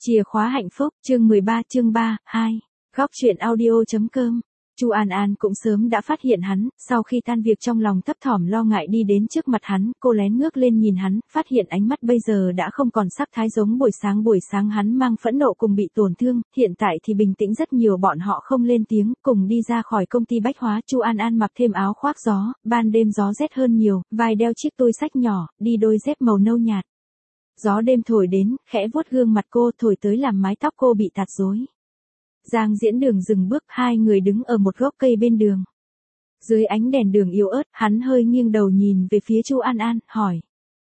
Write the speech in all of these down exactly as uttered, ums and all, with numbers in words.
Chìa khóa hạnh phúc, chương mười ba chương ba, hai. Góc truyện audio.com. Chu An An cũng sớm đã phát hiện hắn, sau khi tan việc trong lòng thấp thỏm lo ngại đi đến trước mặt hắn, cô lén ngước lên nhìn hắn, phát hiện ánh mắt bây giờ đã không còn sắc thái giống buổi sáng buổi sáng hắn mang phẫn nộ cùng bị tổn thương, hiện tại thì bình tĩnh rất nhiều. Bọn họ không lên tiếng, cùng đi ra khỏi công ty bách hóa. Chu An An mặc thêm áo khoác gió, ban đêm gió rét hơn nhiều, vai đeo chiếc túi xách nhỏ, đi đôi dép màu nâu nhạt. Gió đêm thổi đến, khẽ vuốt gương mặt cô, thổi tới làm mái tóc cô bị tạt rối. Giang Diễn Đường dừng bước, hai người đứng ở một gốc cây bên đường. Dưới ánh đèn đường yếu ớt, hắn hơi nghiêng đầu nhìn về phía Chu An An, hỏi.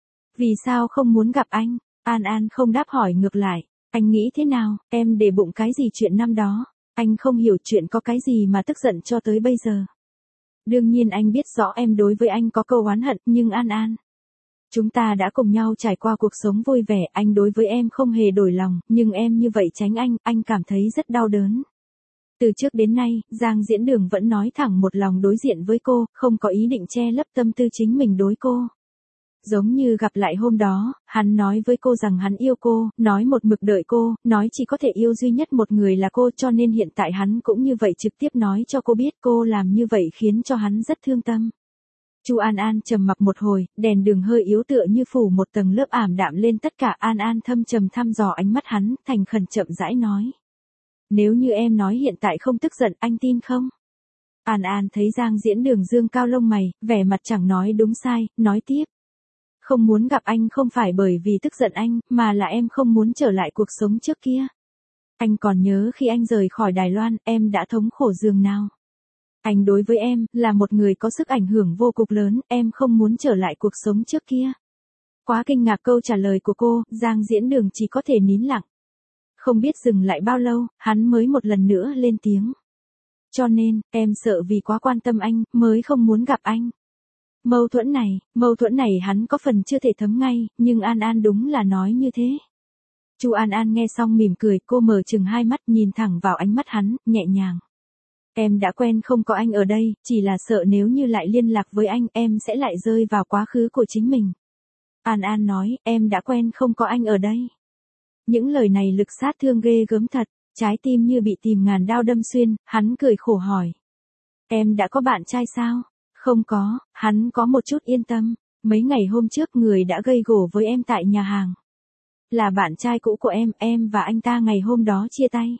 Vì sao không muốn gặp anh? An An không đáp, hỏi ngược lại. Anh nghĩ thế nào, em để bụng cái gì chuyện năm đó? Anh không hiểu chuyện có cái gì mà tức giận cho tới bây giờ. Đương nhiên anh biết rõ em đối với anh có câu oán hận, nhưng An An. Chúng ta đã cùng nhau trải qua cuộc sống vui vẻ, anh đối với em không hề đổi lòng, nhưng em như vậy tránh anh, anh cảm thấy rất đau đớn. Từ trước đến nay, Giang Diễn Đường vẫn nói thẳng một lòng đối diện với cô, không có ý định che lấp tâm tư chính mình đối cô. Giống như gặp lại hôm đó, hắn nói với cô rằng hắn yêu cô, nói một mực đợi cô, nói chỉ có thể yêu duy nhất một người là cô, cho nên hiện tại hắn cũng như vậy trực tiếp nói cho cô biết cô làm như vậy khiến cho hắn rất thương tâm. Chu An An trầm mặc một hồi, đèn đường hơi yếu tựa như phủ một tầng lớp ảm đạm lên tất cả. An An thâm trầm thăm dò ánh mắt hắn, thành khẩn chậm rãi nói. Nếu như em nói hiện tại không tức giận, anh tin không? An An thấy Giang Diễn Đường dương cao lông mày, vẻ mặt chẳng nói đúng sai, nói tiếp. Không muốn gặp anh không phải bởi vì tức giận anh, mà là em không muốn trở lại cuộc sống trước kia. Anh còn nhớ khi anh rời khỏi Đài Loan, em đã thống khổ dường nào? Anh đối với em, là một người có sức ảnh hưởng vô cùng lớn, em không muốn trở lại cuộc sống trước kia. Quá kinh ngạc câu trả lời của cô, Giang Diễn Đường chỉ có thể nín lặng. Không biết dừng lại bao lâu, hắn mới một lần nữa lên tiếng. Cho nên, em sợ vì quá quan tâm anh, mới không muốn gặp anh. Mâu thuẫn này, mâu thuẫn này hắn có phần chưa thể thấm ngay, nhưng An An đúng là nói như thế. Chu An An nghe xong mỉm cười, cô mở chừng hai mắt nhìn thẳng vào ánh mắt hắn, nhẹ nhàng. Em đã quen không có anh ở đây, chỉ là sợ nếu như lại liên lạc với anh, em sẽ lại rơi vào quá khứ của chính mình. An An nói, em đã quen không có anh ở đây. Những lời này lực sát thương ghê gớm thật, trái tim như bị tìm ngàn đao đâm xuyên, hắn cười khổ hỏi. Em đã có bạn trai sao? Không có, hắn có một chút yên tâm, mấy ngày hôm trước người đã gây gổ với em tại nhà hàng. Là bạn trai cũ của em, em và anh ta ngày hôm đó chia tay.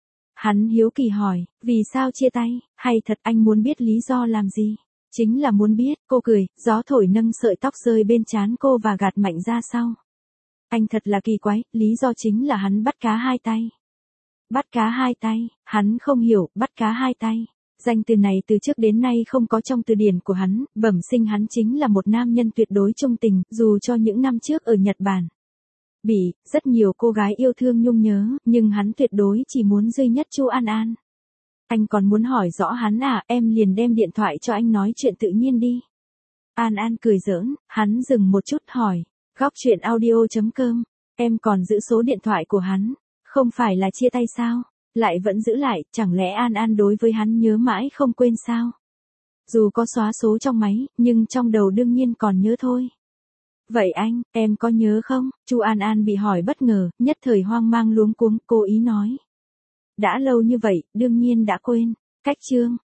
Hắn hiếu kỳ hỏi, vì sao chia tay, hay thật anh muốn biết lý do làm gì? Chính là muốn biết, cô cười, gió thổi nâng sợi tóc rơi bên trán cô và gạt mạnh ra sau. Anh thật là kỳ quái, lý do chính là hắn bắt cá hai tay. Bắt cá hai tay, hắn không hiểu, bắt cá hai tay. Danh từ này từ trước đến nay không có trong từ điển của hắn, bẩm sinh hắn chính là một nam nhân tuyệt đối trung tình, dù cho những năm trước ở Nhật Bản. Bỉ, rất nhiều cô gái yêu thương nhung nhớ, nhưng hắn tuyệt đối chỉ muốn duy nhất Chu An An. Anh còn muốn hỏi rõ hắn à, em liền đem điện thoại cho anh nói chuyện tự nhiên đi. An An cười giỡn, hắn dừng một chút hỏi, góc truyện audio.com, em còn giữ số điện thoại của hắn, không phải là chia tay sao, lại vẫn giữ lại, chẳng lẽ An An đối với hắn nhớ mãi không quên sao? Dù có xóa số trong máy, nhưng trong đầu đương nhiên còn nhớ thôi. Vậy anh, em có nhớ không? Chu An An bị hỏi bất ngờ, nhất thời hoang mang luống cuống, cố ý nói. Đã lâu như vậy, đương nhiên đã quên. Cách chương.